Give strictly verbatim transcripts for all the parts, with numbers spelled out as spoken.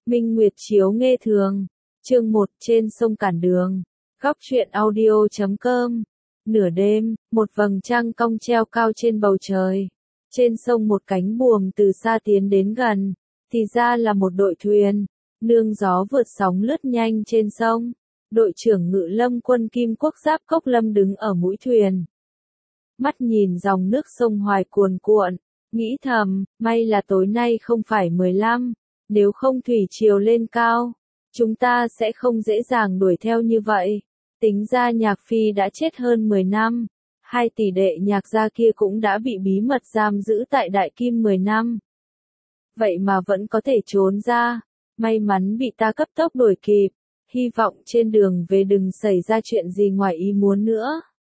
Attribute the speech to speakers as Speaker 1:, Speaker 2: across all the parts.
Speaker 1: Minh Nguyệt chiếu nghe thường. Chương một trên sông cản đường. Góc truyện audio chấm com. Nửa đêm, một vầng trăng cong treo cao trên bầu trời. Trên sông một cánh buồm từ xa tiến đến gần, thì ra là một đội thuyền, nương gió vượt sóng lướt nhanh trên sông. Đội trưởng Ngự Lâm quân Kim Quốc Giáp Cốc Lâm đứng ở mũi thuyền. Mắt nhìn dòng nước sông Hoài cuồn cuộn, nghĩ thầm, may là tối nay không phải mười lăm, nếu không thủy triều lên cao, chúng ta sẽ không dễ dàng đuổi theo như vậy. Tính ra Nhạc Phi đã chết hơn mười năm, hai tỷ đệ Nhạc gia kia cũng đã bị bí mật giam giữ tại Đại Kim mười năm. Vậy mà vẫn có thể trốn ra, may mắn bị ta cấp tốc đuổi kịp, hy vọng trên đường về đừng xảy ra chuyện gì ngoài ý muốn nữa.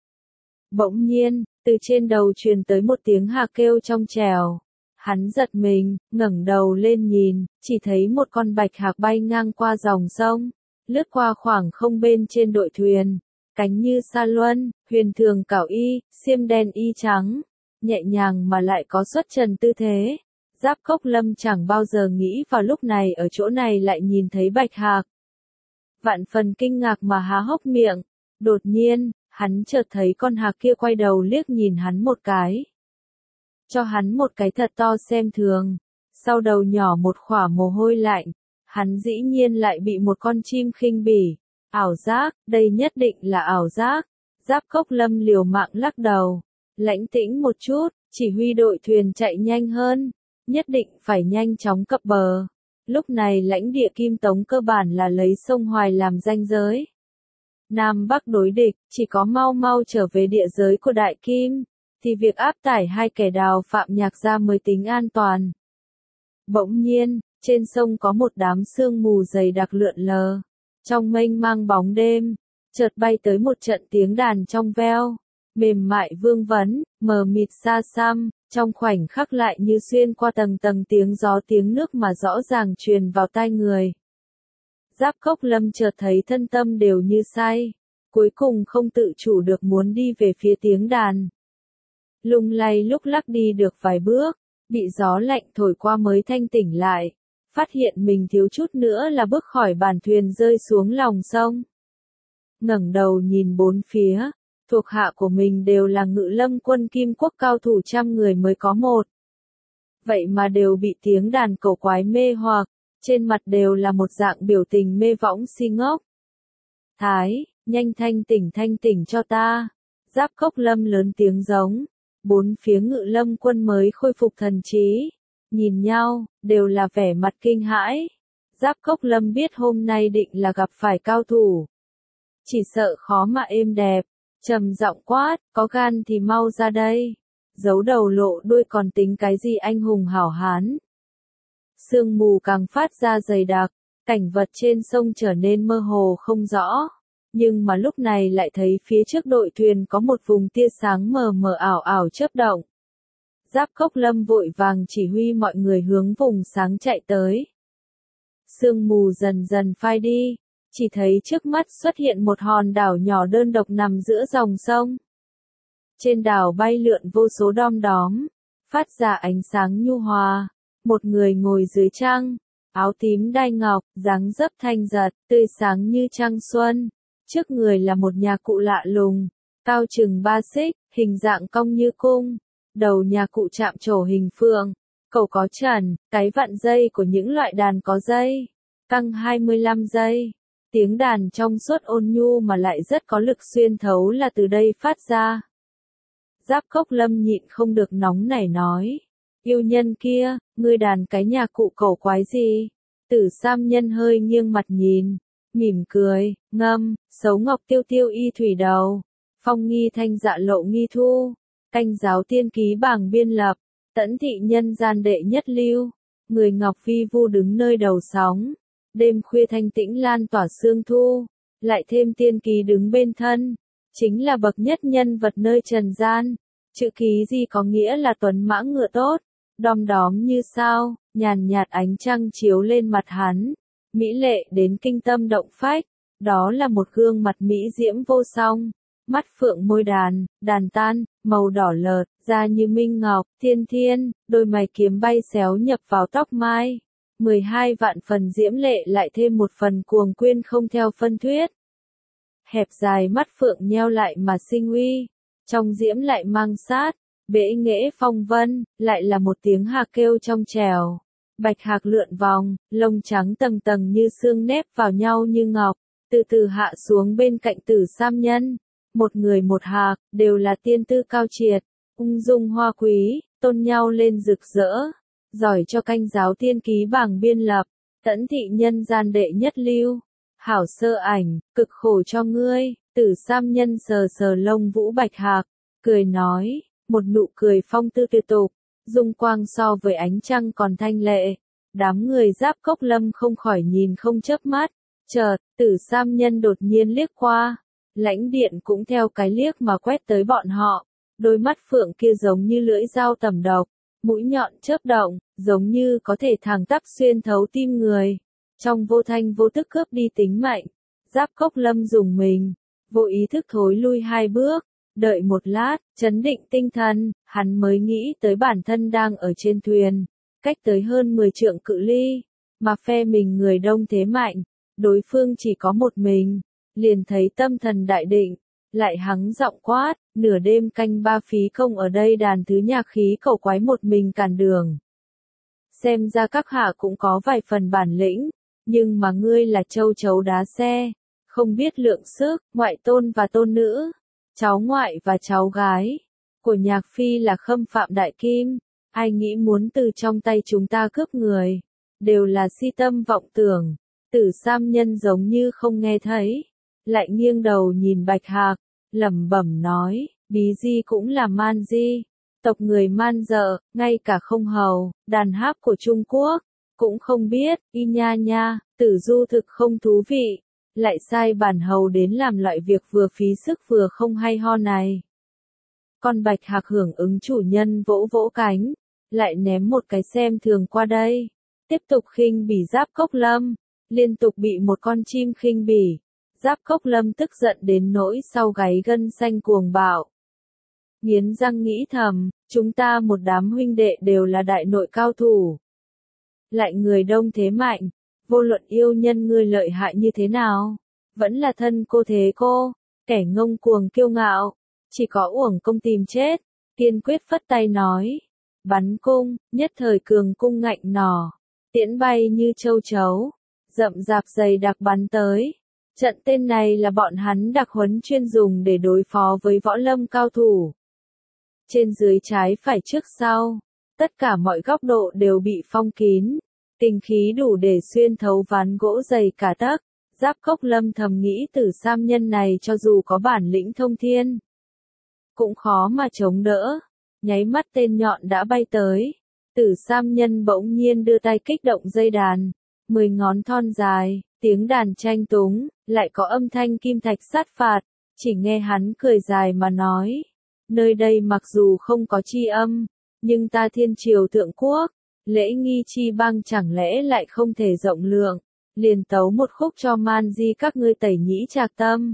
Speaker 1: Bỗng nhiên, từ trên đầu truyền tới một tiếng hạc kêu trong trèo. Hắn giật mình, ngẩng đầu lên nhìn, chỉ thấy một con bạch hạc bay ngang qua dòng sông, lướt qua khoảng không bên trên đội thuyền, cánh như sa luân, huyền thường cảo y, xiêm đen y trắng, nhẹ nhàng mà lại có xuất trần tư thế. Giáp Cốc Lâm chẳng bao giờ nghĩ vào lúc này ở chỗ này lại nhìn thấy bạch hạc. Vạn phần kinh ngạc mà há hốc miệng, đột nhiên, hắn chợt thấy con hạc kia quay đầu liếc nhìn hắn một cái. Cho hắn một cái thật to xem thường, sau đầu nhỏ một khỏa mồ hôi lạnh, hắn dĩ nhiên lại bị một con chim khinh bỉ. Ảo giác, đây nhất định là ảo giác. Giáp Cốc Lâm liều mạng lắc đầu, lãnh tĩnh một chút, chỉ huy đội thuyền chạy nhanh hơn, nhất định phải nhanh chóng cập bờ. Lúc này lãnh địa Kim Tống cơ bản là lấy sông Hoài làm ranh giới. Nam Bắc đối địch, chỉ có mau mau trở về địa giới của Đại Kim, thì việc áp tải hai kẻ đào phạm Nhạc gia mới tính an toàn. Bỗng nhiên, trên sông có một đám sương mù dày đặc lượn lờ. Trong mênh mang bóng đêm, chợt bay tới một trận tiếng đàn trong veo, mềm mại vương vấn, mờ mịt xa xăm, trong khoảnh khắc lại như xuyên qua tầng tầng tiếng gió tiếng nước mà rõ ràng truyền vào tai người. Giáp Cốc Lâm chợt thấy thân tâm đều như say, cuối cùng không tự chủ được muốn đi về phía tiếng đàn. Lung lay lúc lắc đi được vài bước, bị gió lạnh thổi qua mới thanh tỉnh lại, phát hiện mình thiếu chút nữa là bước khỏi bàn thuyền rơi xuống lòng sông. Ngẩng đầu nhìn bốn phía, thuộc hạ của mình đều là Ngự Lâm quân Kim Quốc cao thủ trăm người mới có một. Vậy mà đều bị tiếng đàn cổ quái mê hoặc, trên mặt đều là một dạng biểu tình mê võng si ngốc. Thái, nhanh thanh tỉnh thanh tỉnh cho ta. Giáp Cốc Lâm lớn tiếng giống. Bốn phía Ngự Lâm quân mới khôi phục thần trí, nhìn nhau, đều là vẻ mặt kinh hãi. Giáp Cốc Lâm biết hôm nay định là gặp phải cao thủ, chỉ sợ khó mà êm đẹp, trầm giọng quát, có gan thì mau ra đây, giấu đầu lộ đuôi còn tính cái gì anh hùng hảo hán. Sương mù càng phát ra dày đặc, cảnh vật trên sông trở nên mơ hồ không rõ. Nhưng mà lúc này lại thấy phía trước đội thuyền có một vùng tia sáng mờ mờ ảo ảo chớp động. Giáp Cốc Lâm vội vàng chỉ huy mọi người hướng vùng sáng chạy tới. Sương mù dần dần phai đi, chỉ thấy trước mắt xuất hiện một hòn đảo nhỏ đơn độc nằm giữa dòng sông. Trên đảo bay lượn vô số đom đóm, phát ra ánh sáng nhu hòa. Một người ngồi dưới trăng, áo tím đai ngọc, dáng dấp thanh giật, tươi sáng như trăng xuân. Trước người là một nhà cụ lạ lùng, cao chừng ba xích, hình dạng cong như cung. Đầu nhà cụ chạm trổ hình phượng, cầu có trần, cái vặn dây của những loại đàn có dây, căng hai mươi lăm dây. Tiếng đàn trong suốt ôn nhu mà lại rất có lực xuyên thấu là từ đây phát ra. Giáp Cốc Lâm nhịn không được nóng nảy nói. Yêu nhân kia, ngươi đàn cái nhà cụ cổ quái gì? Tử Sam Nhân hơi nghiêng mặt nhìn, mỉm cười, ngâm, xấu ngọc tiêu tiêu y thủy đầu, phong nghi thanh dạ lộ nghi thu, canh giáo tiên ký bảng biên lập, tẫn thị nhân gian đệ nhất lưu, người ngọc phi vu đứng nơi đầu sóng, đêm khuya thanh tĩnh lan tỏa sương thu, lại thêm tiên ký đứng bên thân, chính là bậc nhất nhân vật nơi trần gian. Chữ ký gì có nghĩa là tuấn mã ngựa tốt, đom đóm như sao, nhàn nhạt ánh trăng chiếu lên mặt hắn, mỹ lệ đến kinh tâm động phách. Đó là một gương mặt mỹ diễm vô song, mắt phượng môi đàn, đàn tan, màu đỏ lợt, da như minh ngọc, thiên thiên, đôi mày kiếm bay xéo nhập vào tóc mai, mười hai vạn phần diễm lệ lại thêm một phần cuồng quyên không theo phân thuyết. Hẹp dài mắt phượng nheo lại mà sinh uy, trong diễm lại mang sát, bể nghệ phong vân, lại là một tiếng hạc kêu trong trèo. Bạch hạc lượn vòng, lông trắng tầng tầng như xương nếp vào nhau như ngọc, từ từ hạ xuống bên cạnh Tử Sam Nhân. Một người một hạc, đều là tiên tư cao triệt, ung dung hoa quý, tôn nhau lên rực rỡ, giỏi cho canh giáo tiên ký bảng biên lập, tẫn thị nhân gian đệ nhất lưu. Hảo sơ ảnh, cực khổ cho ngươi. Tử Sam Nhân sờ sờ lông vũ bạch hạc, cười nói, một nụ cười phong tư tuyệt tục, dung quang so với ánh trăng còn thanh lệ. Đám người Giáp Cốc Lâm không khỏi nhìn không chớp mắt. Chợt, Tử Sam Nhân đột nhiên liếc qua, lãnh điện cũng theo cái liếc mà quét tới bọn họ. Đôi mắt phượng kia giống như lưỡi dao tẩm độc, mũi nhọn chớp động, giống như có thể thẳng tắp xuyên thấu tim người. Trong vô thanh vô tức cướp đi tính mạnh, Giáp Cốc Lâm dùng mình, vô ý thức thối lui hai bước, đợi một lát, chấn định tinh thần, hắn mới nghĩ tới bản thân đang ở trên thuyền, cách tới hơn mười trượng cự ly, mà phe mình người đông thế mạnh, đối phương chỉ có một mình, liền thấy tâm thần đại định, lại hắng giọng quát, nửa đêm canh ba phí công ở đây đàn thứ nhạc khí cầu quái một mình cản đường. Xem ra các hạ cũng có vài phần bản lĩnh. Nhưng mà ngươi là châu chấu đá xe, không biết lượng sức, ngoại tôn và tôn nữ, cháu ngoại và cháu gái của nhạc phi là khâm phạm đại kim, ai nghĩ muốn từ trong tay chúng ta cướp người, đều là si tâm vọng tưởng. Tử Sam Nhân giống như không nghe thấy, lại nghiêng đầu nhìn Bạch Hạc, lẩm bẩm nói, Bí Di cũng là Man Di, tộc người Man Dợ, ngay cả không hầu, đàn háp của Trung Quốc cũng không biết. Y nha nha, Tử Du thực không thú vị, lại sai bản hầu đến làm loại việc vừa phí sức vừa không hay ho này. Con Bạch Hạc hưởng ứng chủ nhân vỗ vỗ cánh, lại ném một cái xem thường qua đây, tiếp tục khinh bỉ Giáp Cốc Lâm, liên tục bị một con chim khinh bỉ. Giáp Cốc Lâm tức giận đến nỗi sau gáy gân xanh cuồng bạo. Nghiến răng nghĩ thầm, chúng ta một đám huynh đệ đều là đại nội cao thủ. Lại người đông thế mạnh, vô luận yêu nhân ngươi lợi hại như thế nào, vẫn là thân cô thế cô, kẻ ngông cuồng kiêu ngạo, chỉ có uổng công tìm chết, kiên quyết phất tay nói. Bắn cung, nhất thời cường cung ngạnh nỏ, tiễn bay như châu chấu, rậm rạp dày đặc bắn tới. Trận tên này là bọn hắn đặc huấn chuyên dùng để đối phó với võ lâm cao thủ. Trên dưới trái phải trước sau, tất cả mọi góc độ đều bị phong kín, kình khí đủ để xuyên thấu ván gỗ dày cả tấc. Giáp Cốc Lâm thầm nghĩ Tử Sam Nhân này cho dù có bản lĩnh thông thiên, cũng khó mà chống đỡ. Nháy mắt tên nhọn đã bay tới, Tử Sam Nhân bỗng nhiên đưa tay kích động dây đàn, mười ngón thon dài, tiếng đàn tranh túng, lại có âm thanh kim thạch sát phạt, chỉ nghe hắn cười dài mà nói, nơi đây mặc dù không có chi âm, nhưng ta thiên triều thượng quốc, lễ nghi chi băng chẳng lẽ lại không thể rộng lượng, liền tấu một khúc cho Man Di các ngươi tẩy nhĩ trạc tâm.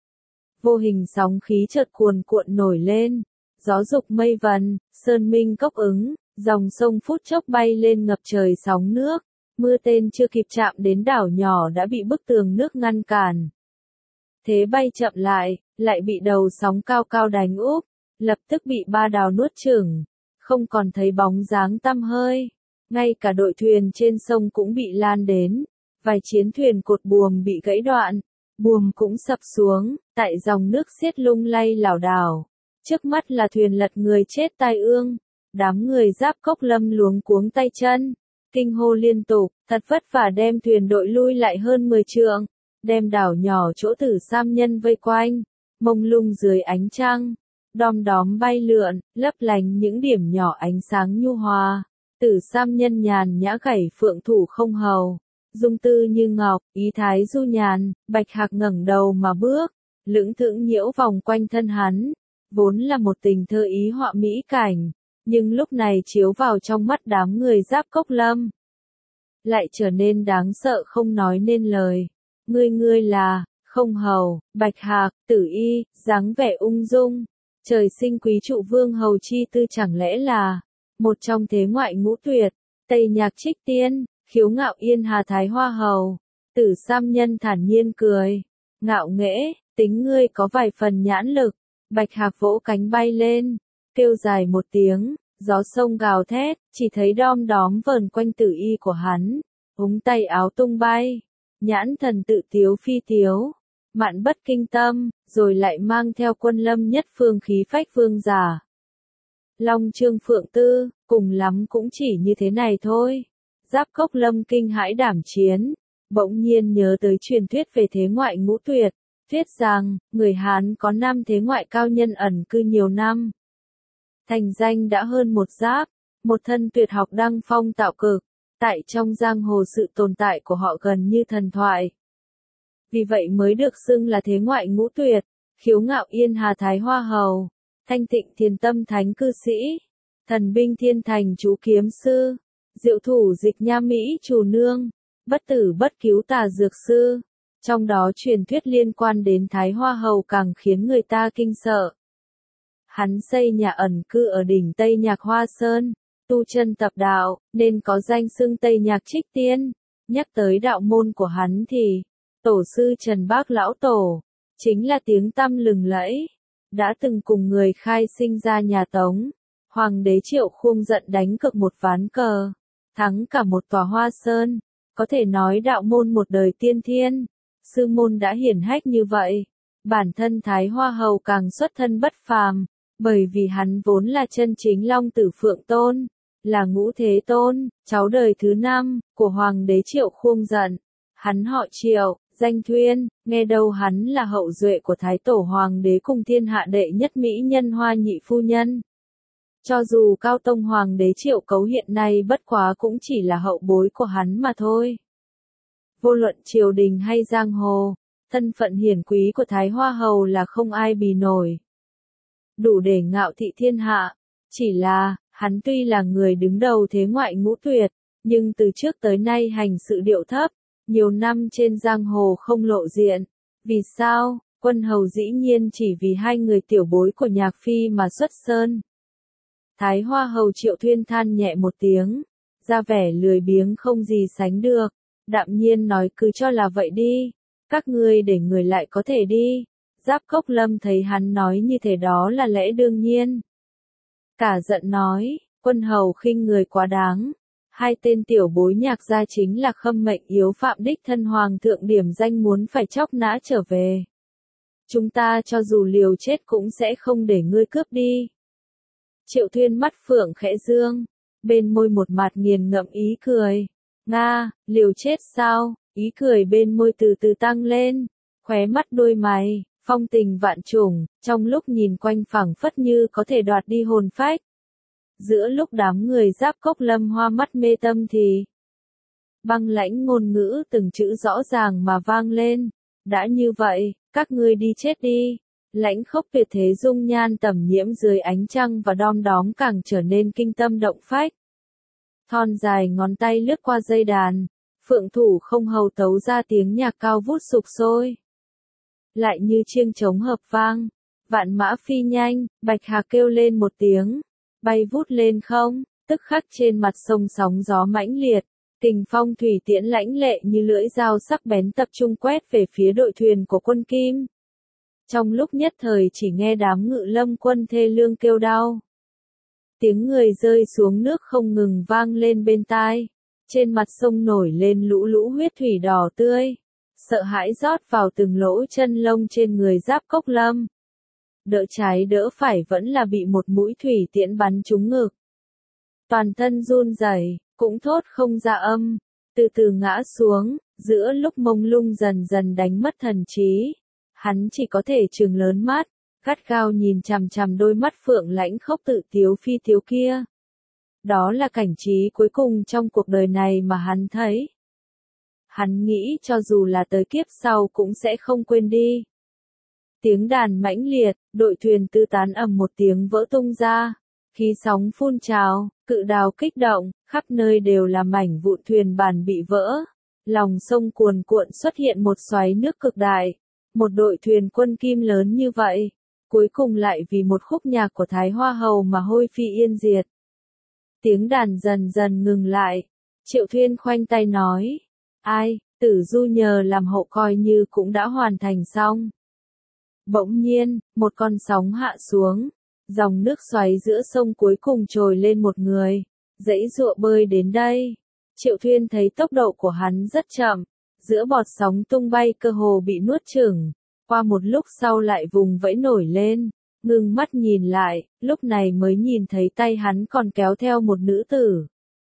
Speaker 1: Vô hình sóng khí chợt cuồn cuộn nổi lên, gió dục mây vần, sơn minh cốc ứng, dòng sông phút chốc bay lên ngập trời sóng nước, mưa tên chưa kịp chạm đến đảo nhỏ đã bị bức tường nước ngăn cản. Thế bay chậm lại, lại bị đầu sóng cao cao đánh úp, lập tức bị ba đào nuốt chửng, không còn thấy bóng dáng tăm hơi. Ngay cả đội thuyền trên sông cũng bị lan đến, vài chiến thuyền cột buồm bị gãy đoạn, buồm cũng sập xuống, tại dòng nước xiết lung lay lảo đảo. Trước mắt là thuyền lật người chết tai ương, đám người Giáp Cốc Lâm luống cuống tay chân, kinh hô liên tục, thật vất vả đem thuyền đội lui lại hơn mười trượng, đem đảo nhỏ chỗ Tử Sam Nhân vây quanh, mông lung dưới ánh trăng, đom đóm bay lượn, lấp lánh những điểm nhỏ ánh sáng nhu hòa. Tử Sam Nhân nhàn nhã gảy phượng thủ không hầu, dung tư như ngọc, ý thái du nhàn. Bạch Hạc ngẩng đầu mà bước, lững thững nhiễu vòng quanh thân hắn, vốn là một tình thơ ý họa mỹ cảnh, nhưng lúc này chiếu vào trong mắt đám người Giáp Cốc Lâm, lại trở nên đáng sợ không nói nên lời. Ngươi ngươi là, không hầu, Bạch Hạc, Tử Y, dáng vẻ ung dung, trời sinh quý trụ vương hầu chi tư chẳng lẽ là một trong thế ngoại ngũ tuyệt, Tây Nhạc Trích Tiên, Khiếu Ngạo Yên Hà Thái Hoa Hầu. Tử Sam Nhân thản nhiên cười. Ngạo nghễ, tính ngươi có vài phần nhãn lực. Bạch Hạc vỗ cánh bay lên, kêu dài một tiếng, gió sông gào thét, chỉ thấy đom đóm vờn quanh tử y của hắn, ống tay áo tung bay, nhãn thần tự tiếu phi tiếu, mạn bất kinh tâm, rồi lại mang theo quân lâm nhất phương khí phách vương giả. Long Trương Phượng Tư, cùng lắm cũng chỉ như thế này thôi. Giáp Cốc Lâm kinh hãi đảm chiến, bỗng nhiên nhớ tới truyền thuyết về thế ngoại ngũ tuyệt, thuyết rằng, người Hán có năm thế ngoại cao nhân ẩn cư nhiều năm. Thành danh đã hơn một giáp, một thân tuyệt học đăng phong tạo cực, tại trong giang hồ sự tồn tại của họ gần như thần thoại. Vì vậy mới được xưng là thế ngoại ngũ tuyệt, Khiếu Ngạo Yên Hà Thái Hoa Hầu, Thanh Tịnh Thiền Tâm Thánh Cư Sĩ, Thần Binh Thiên Thành Chú Kiếm Sư, Diệu Thủ Dịch Nha Mỹ Chủ Nương, Bất Tử Bất Cứu Tà Dược Sư. Trong đó truyền thuyết liên quan đến Thái Hoa Hầu càng khiến người ta kinh sợ. Hắn xây nhà ẩn cư ở đỉnh Tây Nhạc Hoa Sơn, tu chân tập đạo, nên có danh xưng Tây Nhạc Trích Tiên. Nhắc tới đạo môn của hắn thì, tổ sư Trần Bác Lão Tổ, chính là tiếng tăm lừng lẫy, đã từng cùng người khai sinh ra nhà Tống. Hoàng đế Triệu Khung giận đánh cược một ván cờ, thắng cả một tòa Hoa Sơn, có thể nói đạo môn một đời tiên thiên. Sư môn đã hiển hách như vậy, bản thân Thái Hoa Hầu càng xuất thân bất phàm, bởi vì hắn vốn là chân chính Long Tử Phượng Tôn, là Ngũ Thế Tôn, cháu đời thứ năm của Hoàng đế Triệu Khung giận. Hắn họ Triệu, danh Thuyên, nghe đâu hắn là hậu duệ của Thái Tổ Hoàng đế cùng thiên hạ đệ nhất mỹ nhân Hoa Nhị Phu Nhân. Cho dù Cao Tông Hoàng đế Triệu Cấu hiện nay bất quá cũng chỉ là hậu bối của hắn mà thôi. Vô luận triều đình hay giang hồ, thân phận hiển quý của Thái Hoa Hầu là không ai bì nổi. Đủ để ngạo thị thiên hạ, chỉ là, hắn tuy là người đứng đầu thế ngoại ngũ tuyệt, nhưng từ trước tới nay hành sự điệu thấp, nhiều năm trên giang hồ không lộ diện. Vì sao? Quân hầu dĩ nhiên chỉ vì hai người tiểu bối của Nhạc Phi mà xuất sơn. Thái Hoa Hầu Triệu Thuyên than nhẹ một tiếng, ra vẻ lười biếng không gì sánh được. Đạm nhiên nói cứ cho là vậy đi, các ngươi để người lại có thể đi. Giáp Cốc Lâm thấy hắn nói như thế đó là lẽ đương nhiên. Cả giận nói, quân hầu khinh người quá đáng. Hai tên tiểu bối Nhạc gia chính là khâm mệnh yếu phạm đích thân hoàng thượng điểm danh muốn phải chóc nã trở về. Chúng ta cho dù liều chết cũng sẽ không để ngươi cướp đi. Triệu Thuyên mắt phượng khẽ dương, bên môi một mặt nghiền ngẫm ý cười. Nga, liều chết sao? Ý cười bên môi từ từ tăng lên, khóe mắt đôi mày, phong tình vạn trùng, trong lúc nhìn quanh phảng phất như có thể đoạt đi hồn phách. Giữa lúc đám người Giáp Cốc Lâm hoa mắt mê tâm thì băng lãnh ngôn ngữ từng chữ rõ ràng mà vang lên. Đã như vậy, các ngươi đi chết đi. Lãnh khốc tuyệt thế dung nhan tẩm nhiễm dưới ánh trăng và đom đóm càng trở nên kinh tâm động phách. Thon dài ngón tay lướt qua dây đàn, phượng thủ không hầu tấu ra tiếng nhạc cao vút sục sôi. Lại như chiêng trống hợp vang, vạn mã phi nhanh, Bạch Hạc kêu lên một tiếng, bay vút lên không, tức khắc trên mặt sông sóng gió mãnh liệt, kình phong thủy tiễn lãnh lệ như lưỡi dao sắc bén tập trung quét về phía đội thuyền của quân Kim. Trong lúc nhất thời chỉ nghe đám Ngự Lâm quân thê lương kêu đau. Tiếng người rơi xuống nước không ngừng vang lên bên tai. Trên mặt sông nổi lên lũ lũ huyết thủy đỏ tươi. Sợ hãi rót vào từng lỗ chân lông trên người Giáp Cốc Lâm. Đỡ trái đỡ phải vẫn là bị một mũi thủy tiễn bắn trúng ngực. Toàn thân run rẩy, cũng thốt không ra âm. Từ từ ngã xuống, giữa lúc mông lung dần dần đánh mất thần trí. Hắn chỉ có thể trừng lớn mắt, gắt gao nhìn chằm chằm đôi mắt phượng lãnh khốc tự tiếu phi tiếu kia. Đó là cảnh trí cuối cùng trong cuộc đời này mà hắn thấy. Hắn nghĩ cho dù là tới kiếp sau cũng sẽ không quên đi. Tiếng đàn mãnh liệt, đội thuyền tư tán ầm một tiếng vỡ tung ra. Khí sóng phun trào, cự đào kích động, khắp nơi đều là mảnh vụn thuyền bản bị vỡ. Lòng sông cuồn cuộn xuất hiện một xoáy nước cực đại. Một đội thuyền quân Kim lớn như vậy, cuối cùng lại vì một khúc nhạc của Thái Hoa Hầu mà hôi phi yên diệt. Tiếng đàn dần dần ngừng lại, Triệu Thuyên khoanh tay nói. Ai, Tử Du nhờ làm hộ coi như cũng đã hoàn thành xong. Bỗng nhiên, một con sóng hạ xuống. Dòng nước xoáy giữa sông cuối cùng trồi lên một người. Dãy dụa bơi đến đây. Triệu Thuyên thấy tốc độ của hắn rất chậm. Giữa bọt sóng tung bay cơ hồ bị nuốt chửng. Qua một lúc sau lại vùng vẫy nổi lên. Ngưng mắt nhìn lại, lúc này mới nhìn thấy tay hắn còn kéo theo một nữ tử.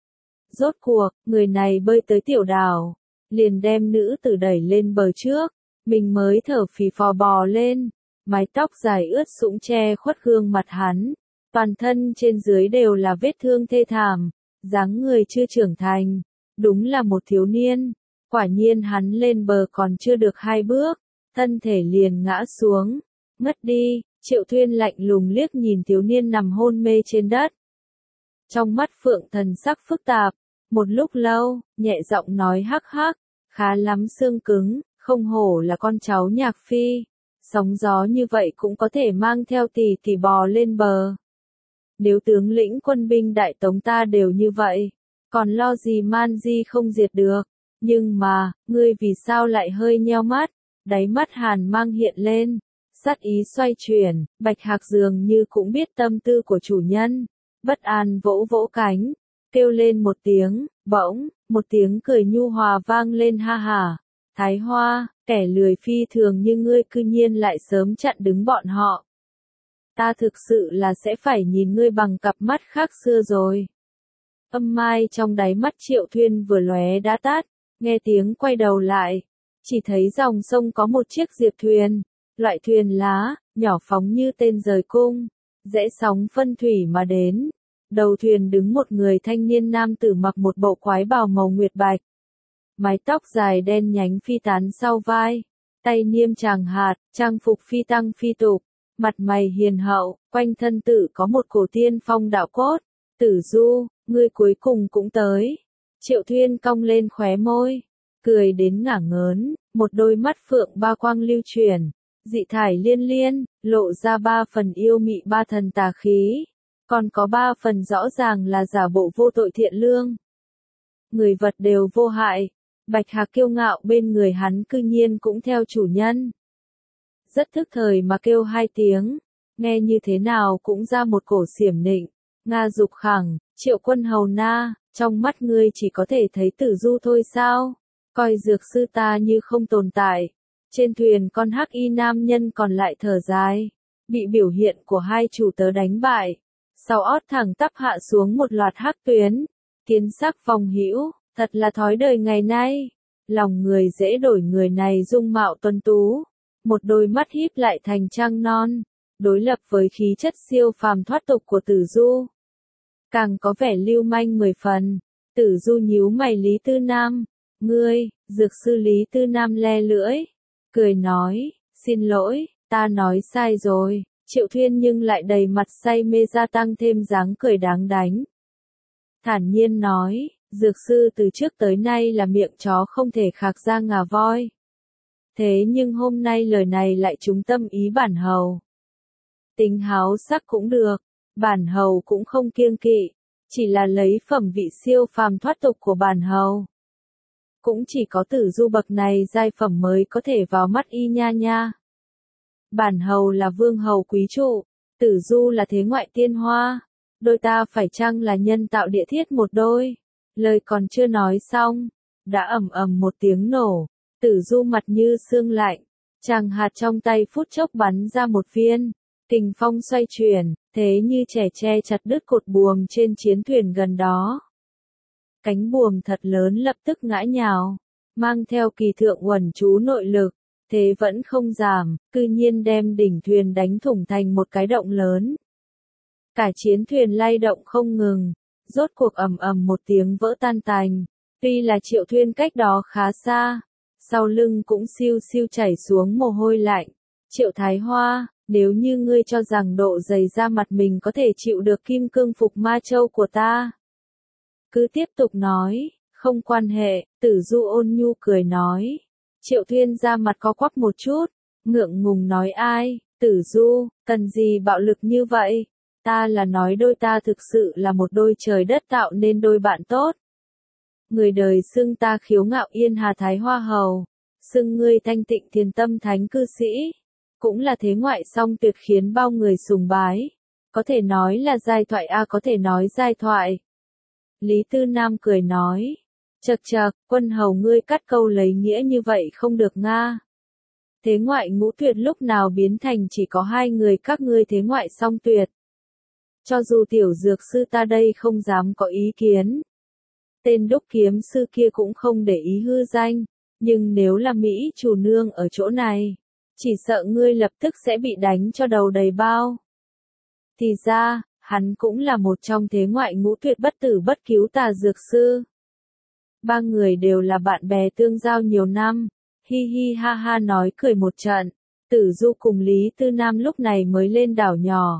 Speaker 1: Rốt cuộc, người này bơi tới tiểu đảo. Liền đem nữ tử đẩy lên bờ trước. Mình mới thở phì phò bò lên. Mái tóc dài ướt sũng che khuất gương mặt hắn. Toàn thân trên dưới đều là vết thương thê thảm. Dáng người chưa trưởng thành. Đúng là một thiếu niên. Quả nhiên hắn lên bờ còn chưa được hai bước. Thân thể liền ngã xuống. Ngất đi. Triệu Thuyên lạnh lùng liếc nhìn thiếu niên nằm hôn mê trên đất. Trong mắt Phượng thần sắc phức tạp. Một lúc lâu, nhẹ giọng nói hắc hắc. Khá lắm xương cứng, không hổ là con cháu Nhạc Phi. Sóng gió như vậy cũng có thể mang theo tỷ tỷ bò lên bờ. Nếu tướng lĩnh quân binh Đại Tống ta đều như vậy, còn lo gì man di không diệt được. Nhưng mà, ngươi vì sao lại hơi nheo mắt, đáy mắt hàn mang hiện lên, sát ý xoay chuyển, Bạch Hạc dường như cũng biết tâm tư của chủ nhân, bất an vỗ vỗ cánh, kêu lên một tiếng, bỗng, một tiếng cười nhu hòa vang lên ha hà. Thái Hoa, kẻ lười phi thường như ngươi cư nhiên lại sớm chặn đứng bọn họ. Ta thực sự là sẽ phải nhìn ngươi bằng cặp mắt khác xưa rồi. Âm mai trong đáy mắt Triệu Thuyên vừa lóe đã tắt, nghe tiếng quay đầu lại. Chỉ thấy dòng sông có một chiếc diệp thuyền, loại thuyền lá, nhỏ phóng như tên rời cung, rẽ sóng phân thủy mà đến. Đầu thuyền đứng một người thanh niên nam tử mặc một bộ quái bào màu nguyệt bạch. Mái tóc dài đen nhánh phi tán sau vai, tay niêm tràng hạt, trang phục phi tăng phi tục, mặt mày hiền hậu, quanh thân tự có một cổ tiên phong đạo cốt. Tử Du, ngươi cuối cùng cũng tới. Triệu Thuyên cong lên khóe môi, cười đến ngả ngớn, một đôi mắt phượng ba quang lưu chuyển, dị thải liên liên, lộ ra ba phần yêu mị ba thần tà khí, còn có ba phần rõ ràng là giả bộ vô tội thiện lương. Người vật đều vô hại. Bạch Hạc kiêu ngạo bên người hắn cư nhiên cũng theo chủ nhân. Rất thức thời mà kêu hai tiếng, nghe như thế nào cũng ra một cổ xiểm nịnh. Nga dục khẳng, Triệu Quân hầu na, trong mắt ngươi chỉ có thể thấy Tử Du thôi sao? Coi dược sư ta như không tồn tại. Trên thuyền con hắc y nam nhân còn lại thở dài, bị biểu hiện của hai chủ tớ đánh bại. Sau ót thẳng tắp hạ xuống một loạt hắc tuyến, kiến sắc phong hữu. Thật là thói đời ngày nay, lòng người dễ đổi người này dung mạo tuấn tú, một đôi mắt híp lại thành trăng non, đối lập với khí chất siêu phàm thoát tục của Tử Du. Càng có vẻ lưu manh mười phần, Tử Du nhíu mày Lý Tư Nam, ngươi, dược sư Lý Tư Nam le lưỡi, cười nói, xin lỗi, ta nói sai rồi, Triệu Thuyên nhưng lại đầy mặt say mê gia tăng thêm dáng cười đáng đánh. Thản nhiên nói, dược sư từ trước tới nay là miệng chó không thể khạc ra ngà voi. Thế nhưng hôm nay lời này lại trúng tâm ý bản hầu. Tính háo sắc cũng được, bản hầu cũng không kiêng kỵ, chỉ là lấy phẩm vị siêu phàm thoát tục của bản hầu. Cũng chỉ có Tử Du bậc này giai phẩm mới có thể vào mắt y nha nha. Bản hầu là vương hầu quý trụ, Tử Du là thế ngoại tiên hoa, đôi ta phải chăng là nhân tạo địa thiết một đôi. Lời còn chưa nói xong, đã ầm ầm một tiếng nổ, Tử Du mặt như xương lạnh, chàng hạt trong tay phút chốc bắn ra một viên, kình phong xoay chuyển, thế như trẻ che chặt đứt cột buồm trên chiến thuyền gần đó. Cánh buồm thật lớn lập tức ngã nhào, mang theo kỳ thượng uẩn chú nội lực, thế vẫn không giảm, cư nhiên đem đỉnh thuyền đánh thủng thành một cái động lớn. Cả chiến thuyền lay động không ngừng. Rốt cuộc ầm ầm một tiếng vỡ tan tành, tuy là Triệu Thuyên cách đó khá xa, sau lưng cũng siêu siêu chảy xuống mồ hôi lạnh. Triệu Thái Hoa, nếu như ngươi cho rằng độ dày da mặt mình có thể chịu được kim cương phục ma châu của ta, cứ tiếp tục nói, không quan hệ. Tử Du ôn nhu cười nói. Triệu Thuyên da mặt có quắp một chút, ngượng ngùng nói ai, Tử Du, cần gì bạo lực như vậy? Ta là nói đôi ta thực sự là một đôi trời đất tạo nên đôi bạn tốt. người đời xưng ta khiếu ngạo Yên Hà Thái Hoa Hầu, xưng ngươi thanh tịnh thiền tâm thánh cư sĩ, cũng là thế ngoại song tuyệt khiến bao người sùng bái, có thể nói là giai thoại a có thể nói giai thoại. Lý Tư Nam cười nói, chậc chậc, quân hầu ngươi cắt câu lấy nghĩa như vậy không được nga. Thế ngoại ngũ tuyệt lúc nào biến thành chỉ có hai người các ngươi thế ngoại song tuyệt. Cho dù tiểu dược sư ta đây không dám có ý kiến. Tên đúc kiếm sư kia cũng không để ý hư danh, nhưng nếu là Mỹ chủ nương ở chỗ này, chỉ sợ ngươi lập tức sẽ bị đánh cho đầu đầy bao. Thì ra, hắn cũng là một trong thế ngoại ngũ tuyệt bất tử bất cứu tà dược sư. Ba người đều là bạn bè tương giao nhiều năm, hi hi ha ha nói cười một trận. Tử Du cùng Lý Tư Nam lúc này mới lên đảo nhỏ.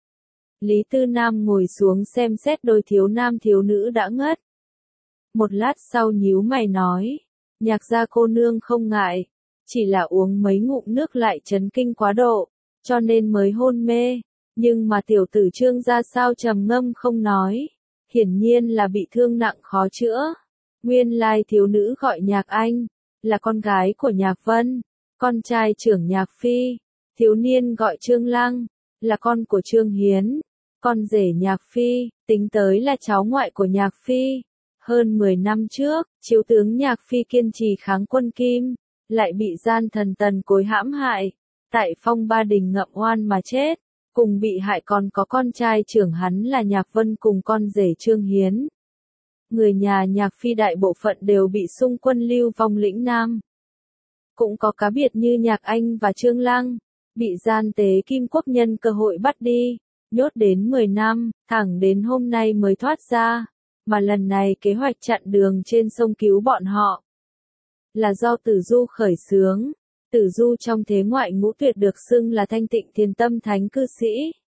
Speaker 1: Lý Tư Nam ngồi xuống xem xét đôi thiếu nam thiếu nữ đã ngất. Một lát sau nhíu mày nói, Nhạc gia cô nương không ngại, chỉ là uống mấy ngụm nước lại chấn kinh quá độ, cho nên mới hôn mê, nhưng mà tiểu tử Trương gia sao trầm ngâm không nói, hiển nhiên là bị thương nặng khó chữa. Nguyên lai thiếu nữ gọi Nhạc Anh, là con gái của Nhạc Vân, con trai trưởng Nhạc Phi, thiếu niên gọi Trương Lăng, là con của Trương Hiến, con rể Nhạc Phi, tính tới là cháu ngoại của Nhạc Phi. Hơn mười năm trước, chiếu tướng Nhạc Phi kiên trì kháng quân Kim, lại bị gian thần Tần Cối hãm hại, tại Phong Ba Đình ngậm oan mà chết, cùng bị hại còn có con trai trưởng hắn là Nhạc Vân cùng con rể Trương Hiến. Người nhà Nhạc Phi đại bộ phận đều bị xung quân lưu vong lĩnh Nam. Cũng có cá biệt như Nhạc Anh và Trương Lăng, bị gian tế Kim Quốc nhân cơ hội bắt đi, nhốt đến mười năm, thẳng đến hôm nay mới thoát ra. Mà lần này kế hoạch chặn đường trên sông cứu bọn họ là do Tử Du khởi xướng. Tử Du trong thế ngoại ngũ tuyệt được xưng là thanh tịnh thiền tâm thánh cư sĩ.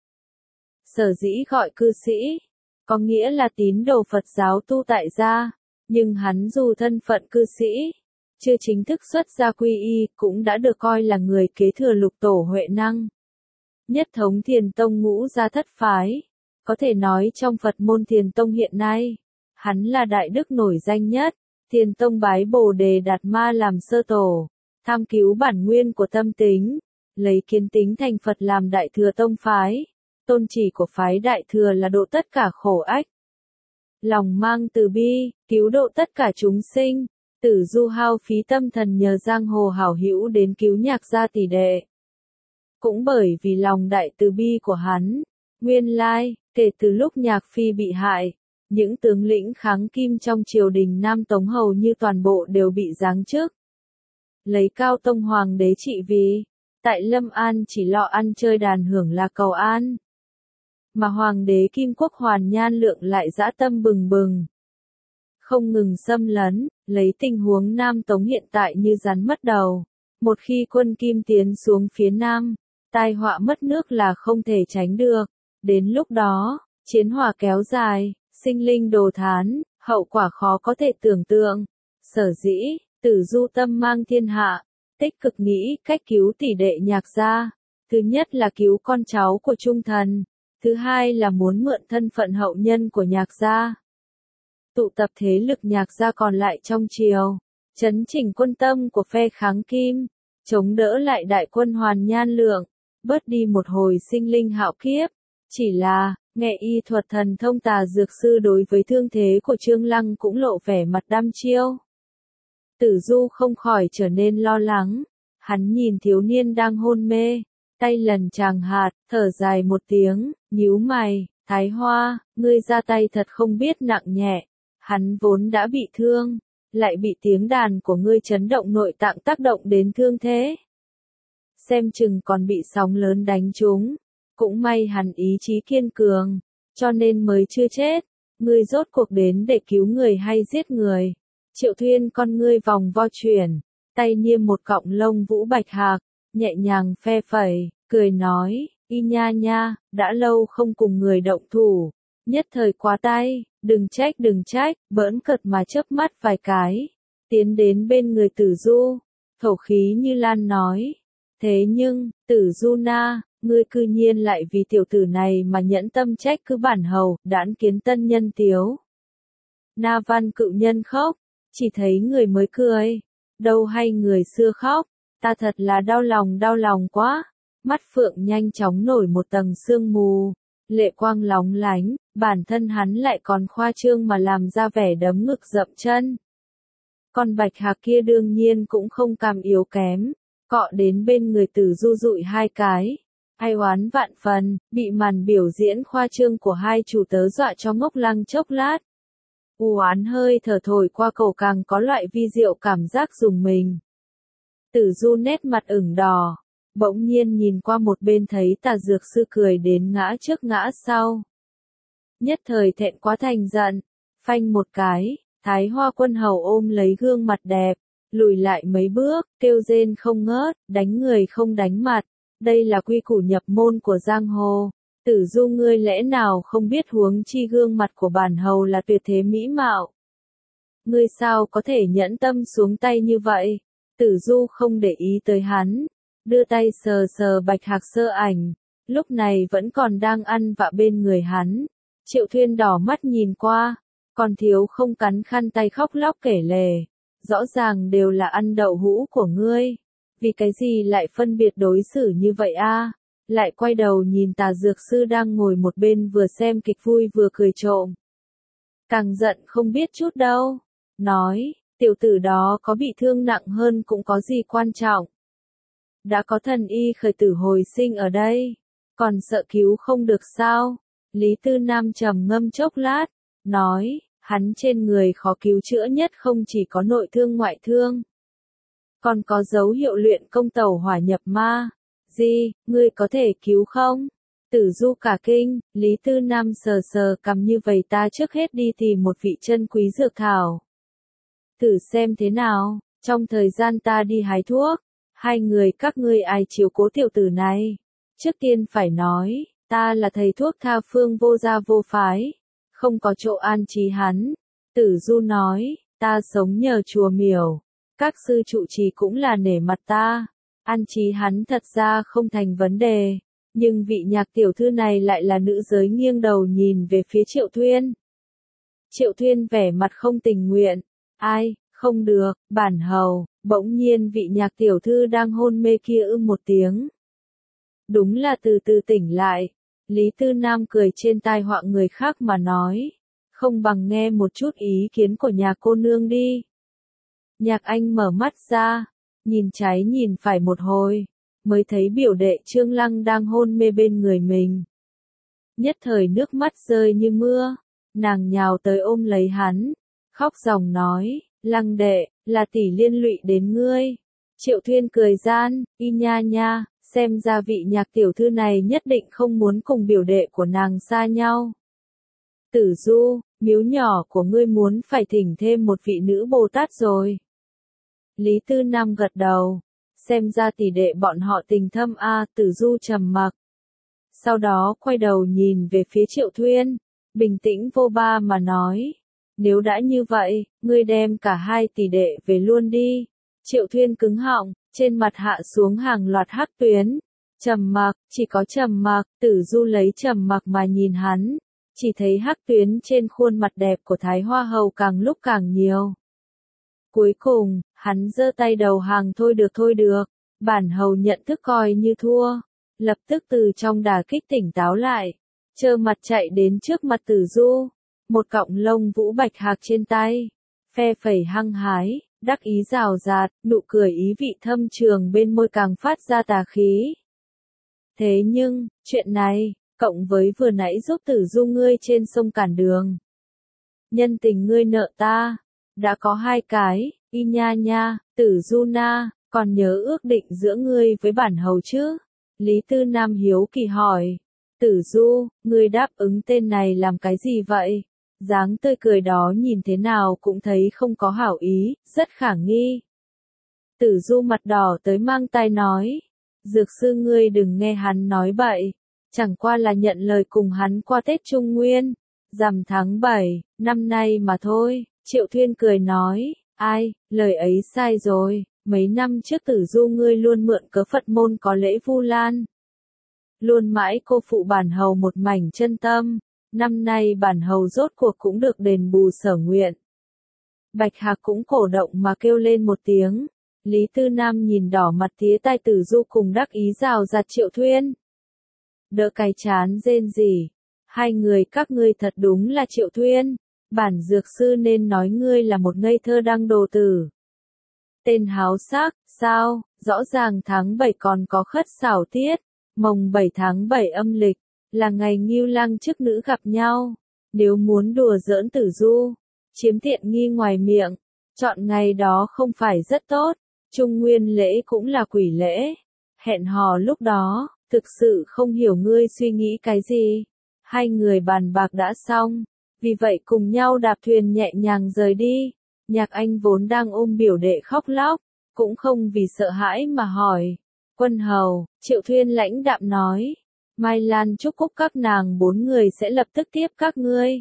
Speaker 1: Sở dĩ gọi cư sĩ, có nghĩa là tín đồ Phật giáo tu tại gia, nhưng hắn dù thân phận cư sĩ, chưa chính thức xuất gia quy y, cũng đã được coi là người kế thừa lục tổ Huệ Năng. Nhất thống Thiền Tông ngũ gia thất phái, có thể nói trong Phật môn Thiền Tông hiện nay, hắn là đại đức nổi danh nhất. Thiền Tông bái Bồ Đề Đạt Ma làm sơ tổ, tham cứu bản nguyên của tâm tính, lấy kiến tính thành Phật làm đại thừa tông phái. Tôn chỉ của phái đại thừa là độ tất cả khổ ách, lòng mang từ bi, cứu độ tất cả chúng sinh. Tử Du hao phí tâm thần nhờ giang hồ hảo hữu đến cứu Nhạc gia tỷ đệ. Cũng bởi vì lòng đại từ bi của hắn, nguyên lai, kể từ lúc Nhạc Phi bị hại, những tướng lĩnh kháng Kim trong triều đình Nam Tống hầu như toàn bộ đều bị giáng chức. Lấy Cao Tông Hoàng đế trị vì, tại Lâm An chỉ lo ăn chơi đàn hưởng là cầu an. Mà Hoàng đế Kim Quốc Hoàn Nhan Lượng lại dã tâm bừng bừng, không ngừng xâm lấn, lấy tình huống Nam Tống hiện tại như rắn mất đầu. Một khi quân Kim tiến xuống phía Nam, tai họa mất nước là không thể tránh được. Đến lúc đó, chiến hỏa kéo dài, sinh linh đồ thán, hậu quả khó có thể tưởng tượng. Sở dĩ, Tử Du tâm mang thiên hạ, tích cực nghĩ cách cứu tỷ đệ Nhạc gia. Thứ nhất là cứu con cháu của Trung Thần, thứ hai là muốn mượn thân phận hậu nhân của Nhạc gia, tụ tập thế lực Nhạc gia còn lại trong triều, chấn chỉnh quân tâm của phe kháng Kim, chống đỡ lại đại quân Hoàn Nhan Lượng, bớt đi một hồi sinh linh hạo kiếp. Chỉ là, nghe y thuật thần thông tà dược sư đối với thương thế của Trương Lăng cũng lộ vẻ mặt đăm chiêu. Tử Du không khỏi trở nên lo lắng, hắn nhìn thiếu niên đang hôn mê, tay lần chàng hạt, thở dài một tiếng, nhíu mày, Thái Hoa, ngươi ra tay thật không biết nặng nhẹ, hắn vốn đã bị thương, lại bị tiếng đàn của ngươi chấn động nội tạng tác động đến thương thế. Xem chừng còn bị sóng lớn đánh trúng. Cũng may hắn ý chí kiên cường, cho nên mới chưa chết. Ngươi rốt cuộc đến để cứu người hay giết người? Triệu Thuyên con ngươi vòng vo chuyển, tay niêm một cọng lông vũ bạch hạc, nhẹ nhàng phe phẩy, cười nói, y nha nha, đã lâu không cùng người động thủ, nhất thời quá tay, đừng trách đừng trách, bỡn cợt mà chớp mắt vài cái, tiến đến bên người Tử Du, thổ khí như lan nói, thế nhưng, Tử Du na, ngươi cư nhiên lại vì tiểu tử này mà nhẫn tâm trách cứ bản hầu, đãn kiến tân nhân tiếu. Na Văn cự nhân khóc, chỉ thấy người mới cười, đâu hay người xưa khóc, ta thật là đau lòng đau lòng quá. Mắt Phượng nhanh chóng nổi một tầng sương mù, lệ quang lóng lánh, bản thân hắn lại còn khoa trương mà làm ra vẻ đấm ngực dậm chân. Con bạch hạc kia đương nhiên cũng không cam yếu kém, cọ đến bên người Tử Du dụi hai cái. Ai oán vạn phần, bị màn biểu diễn khoa trương của hai chủ tớ dọa cho ngốc lăng chốc lát. U oán hơi thở thổi qua cổ càng có loại vi diệu cảm giác rùng mình. Tử Du nét mặt ửng đỏ, bỗng nhiên nhìn qua một bên thấy Tà Dược Sư cười đến ngã trước ngã sau. Nhất thời thẹn quá thành giận, phanh một cái, Thái Hoa Quân Hầu ôm lấy gương mặt đẹp, lùi lại mấy bước, kêu rên không ngớt, đánh người không đánh mặt. Đây là quy củ nhập môn của giang hồ. Tử Du ngươi lẽ nào không biết huống chi gương mặt của bản hầu là tuyệt thế mỹ mạo. Ngươi sao có thể nhẫn tâm xuống tay như vậy? Tử Du không để ý tới hắn, đưa tay sờ sờ bạch hạc sơ ảnh, lúc này vẫn còn đang ăn vạ bên người hắn. Triệu Thuyên đỏ mắt nhìn qua, còn thiếu không cắn khăn tay khóc lóc kể lể, rõ ràng đều là ăn đậu hũ của ngươi. Vì cái gì lại phân biệt đối xử như vậy a? Lại quay đầu nhìn Tà Dược Sư đang ngồi một bên vừa xem kịch vui vừa cười trộm. Càng giận không biết chút đâu. Nói, tiểu tử đó có bị thương nặng hơn cũng có gì quan trọng. Đã có thần y khởi tử hồi sinh ở đây, còn sợ cứu không được sao? Lý Tư Nam trầm ngâm chốc lát, nói, hắn trên người khó cứu chữa nhất không chỉ có nội thương ngoại thương, còn có dấu hiệu luyện công tẩu hỏa nhập ma. Gì, ngươi có thể cứu không? Tử Du cả kinh, Lý Tư Nam sờ sờ cằm như vậy ta trước hết đi tìm một vị chân quý dược thảo. Thử xem thế nào, trong thời gian ta đi hái thuốc, hai người các ngươi ai chiếu cố tiểu tử này? Trước tiên phải nói, ta là thầy thuốc tha phương vô gia vô phái, không có chỗ an trí hắn. Tử Du nói, ta sống nhờ chùa miểu, các sư trụ trì cũng là nể mặt ta, an trí hắn thật ra không thành vấn đề, nhưng vị nhạc tiểu thư này lại là nữ giới nghiêng đầu nhìn về phía Triệu Thuyên. Triệu Thuyên vẻ mặt không tình nguyện, ai, không được, bản hầu, bỗng nhiên vị nhạc tiểu thư đang hôn mê kia ưm một tiếng. Đúng là từ từ tỉnh lại, Lý Tư Nam cười trên tai họa người khác mà nói, không bằng nghe một chút ý kiến của nhà cô nương đi. Nhạc Anh mở mắt ra, nhìn trái nhìn phải một hồi, mới thấy biểu đệ Trương Lăng đang hôn mê bên người mình. Nhất thời nước mắt rơi như mưa, nàng nhào tới ôm lấy hắn, khóc ròng nói, Lăng đệ, là tỷ liên lụy đến ngươi. Triệu Thuyên cười gian, y nha nha, xem ra vị nhạc tiểu thư này nhất định không muốn cùng biểu đệ của nàng xa nhau. Tử Du, miếu nhỏ của ngươi muốn phải thỉnh thêm một vị nữ Bồ Tát rồi. Lý Tư Nam gật đầu, xem ra tỷ đệ bọn họ tình thâm a. Tử Du trầm mặc. Sau đó quay đầu nhìn về phía Triệu Thuyên, bình tĩnh vô ba mà nói, nếu đã như vậy, ngươi đem cả hai tỷ đệ về luôn đi. Triệu Thuyên cứng họng, trên mặt hạ xuống hàng loạt hắc tuyến, trầm mặc, chỉ có trầm mặc. Tử Du lấy trầm mặc mà nhìn hắn, chỉ thấy hắc tuyến trên khuôn mặt đẹp của Thái Hoa Hầu càng lúc càng nhiều. Cuối cùng, hắn giơ tay đầu hàng thôi được thôi được, bản hầu nhận thức coi như thua, lập tức từ trong đả kích tỉnh táo lại, trơ mặt chạy đến trước mặt Tử Du, một cọng lông vũ bạch hạc trên tay, phe phẩy hăng hái, đắc ý rào rạt, nụ cười ý vị thâm trường bên môi càng phát ra tà khí. Thế nhưng, chuyện này, cộng với vừa nãy giúp Tử Du ngươi trên sông cản đường, nhân tình ngươi nợ ta, đã có hai cái, y nha nha, Tử Du na, còn nhớ ước định giữa ngươi với bản hầu chứ? Lý Tư Nam hiếu kỳ hỏi. Tử Du, ngươi đáp ứng tên này làm cái gì vậy? Dáng tươi cười đó nhìn thế nào cũng thấy không có hảo ý, rất khả nghi. Tử Du mặt đỏ tới mang tai nói, Dược sư ngươi đừng nghe hắn nói bậy, chẳng qua là nhận lời cùng hắn qua Tết Trung Nguyên, rằm tháng bảy, năm nay mà thôi. Triệu Thuyên cười nói, ai, lời ấy sai rồi, mấy năm trước Tử Du ngươi luôn mượn cớ Phật môn có lễ Vu Lan. Luôn mãi cô phụ bản hầu một mảnh chân tâm, Năm nay bản hầu rốt cuộc cũng được đền bù sở nguyện. Bạch Hạc cũng cổ động mà kêu lên một tiếng. Lý Tư Nam nhìn đỏ mặt tía tai Tử Du cùng đắc ý rào rạt Triệu Thuyên. Đỡ cái chán rên rỉ. Hai người các ngươi thật đúng là Triệu Thuyên. Bản dược sư nên nói ngươi là một ngây thơ đăng đồ tử. Tên háo sắc, sao, rõ ràng tháng bảy còn có khất xảo tiết. Mồng bảy tháng bảy âm lịch, là ngày Ngưu Lăng chức nữ gặp nhau. Nếu muốn đùa giỡn Tử Du, chiếm tiện nghi ngoài miệng, chọn ngày đó không phải rất tốt. Trung nguyên lễ cũng là quỷ lễ. Hẹn hò lúc đó, thực sự không hiểu ngươi suy nghĩ cái gì. Hai người bàn bạc đã xong, vì vậy cùng nhau đạp thuyền nhẹ nhàng rời đi. Nhạc Anh vốn đang ôm biểu đệ khóc lóc, cũng không vì sợ hãi mà hỏi. Quân hầu, Triệu Thuyên lãnh đạm nói. Mai Lan Trúc Cúc các nàng bốn người sẽ lập tức tiếp các ngươi.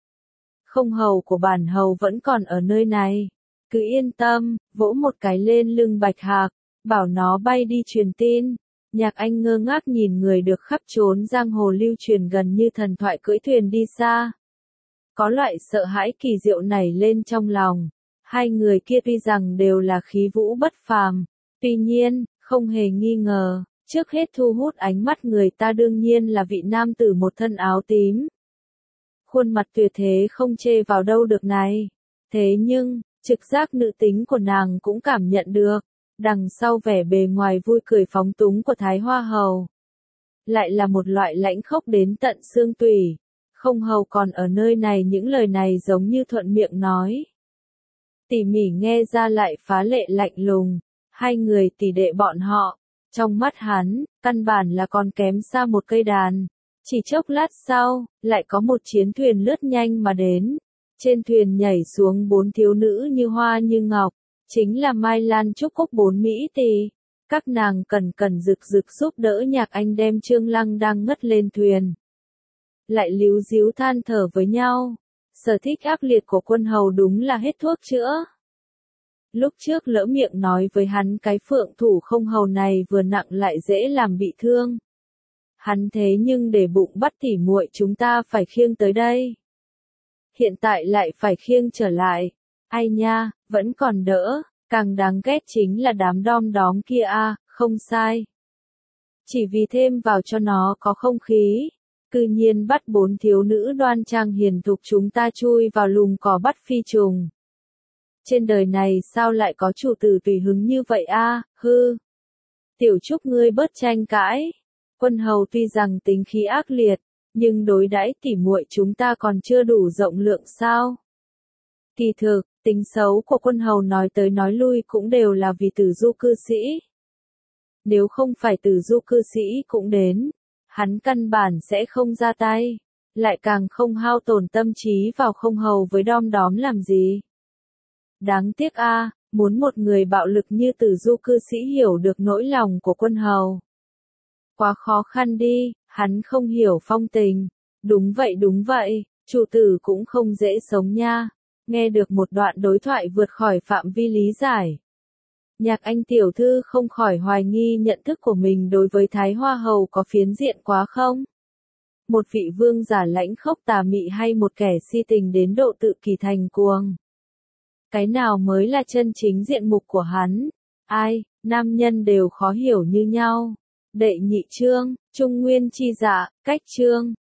Speaker 1: Không hầu của bản hầu vẫn còn ở nơi này. Cứ yên tâm, vỗ một cái lên lưng Bạch Hạc, bảo nó bay đi truyền tin. Nhạc Anh ngơ ngác nhìn người được khắp trốn giang hồ lưu truyền gần như thần thoại cưỡi thuyền đi xa. Có loại sợ hãi kỳ diệu nảy lên trong lòng. Hai người kia tuy rằng đều là khí vũ bất phàm, tuy nhiên, không hề nghi ngờ, trước hết thu hút ánh mắt người ta đương nhiên là vị nam tử một thân áo tím. Khuôn mặt tuyệt thế không chê vào đâu được này. Thế nhưng, trực giác nữ tính của nàng cũng cảm nhận được, đằng sau vẻ bề ngoài vui cười phóng túng của Thái Hoa Hầu. Lại là một loại lãnh khốc đến tận xương tủy. Không hầu còn ở nơi này những lời này giống như thuận miệng nói. Tỉ mỉ nghe ra lại phá lệ lạnh lùng. Hai người tỷ đệ bọn họ, trong mắt hắn, căn bản là còn kém xa một cây đàn. Chỉ chốc lát sau, lại có một chiến thuyền lướt nhanh mà đến. Trên thuyền nhảy xuống bốn thiếu nữ như hoa như ngọc, chính là Mai Lan Trúc Cúc bốn Mỹ tỷ. Các nàng cần cần rực rực giúp đỡ Nhạc Anh đem Trương Lăng đang ngất lên thuyền. Lại líu díu than thở với nhau. Sở thích ác liệt của quân hầu đúng là hết thuốc chữa. Lúc trước lỡ miệng nói với hắn cái phượng thủ không hầu này vừa nặng lại dễ làm bị thương. Hắn thế nhưng để bụng bắt tỉ muội chúng ta phải khiêng tới đây. Hiện tại lại phải khiêng trở lại. Ai nha, vẫn còn đỡ, càng đáng ghét chính là đám đom đóm kia a, không sai. Chỉ vì thêm vào cho nó có không khí. Cư nhiên bắt bốn thiếu nữ đoan trang hiền thục chúng ta chui vào lùm cỏ bắt phi trùng. Trên đời này sao lại có chủ tử tùy hứng như vậy a, hư. Tiểu Trúc ngươi bớt tranh cãi. Quân hầu tuy rằng tính khí ác liệt, nhưng đối đãi tỉ muội chúng ta còn chưa đủ rộng lượng sao. Kỳ thực, tính xấu của quân hầu nói tới nói lui cũng đều là vì Tử Du cư sĩ. Nếu không phải Tử Du cư sĩ cũng đến, hắn căn bản sẽ không ra tay, lại càng không hao tổn tâm trí vào không hầu với đom đóm làm gì. Đáng tiếc a, à, muốn một người bạo lực như Tử Du cư sĩ hiểu được nỗi lòng của quân hầu. Quá khó khăn đi, hắn không hiểu phong tình. Đúng vậy đúng vậy, chủ tử cũng không dễ sống nha. Nghe được một đoạn đối thoại vượt khỏi phạm vi lý giải. Nhạc Anh tiểu thư không khỏi hoài nghi nhận thức của mình đối với Thái Hoa Hầu có phiến diện quá không? Một vị vương giả lãnh khốc tà mị hay một kẻ si tình đến độ tự kỳ thành cuồng? Cái nào mới là chân chính diện mục của hắn? Ai, nam nhân đều khó hiểu như nhau. Đệ nhị chương, Trung Nguyên chi dạ, cách chương.